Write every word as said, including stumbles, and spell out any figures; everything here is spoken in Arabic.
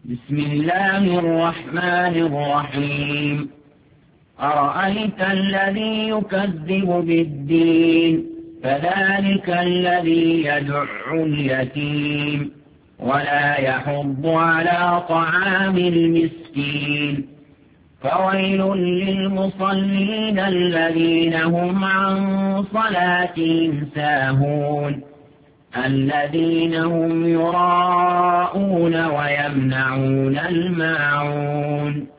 بسم الله الرحمن الرحيم أرأيت الذي يكذب بالدين فذلك الذي يدع اليتيم ولا يحض على طعام المسكين فويل للمصلين الذين هم عن صلاتهم ساهون الذين هم يراءون ويمنعون الماعون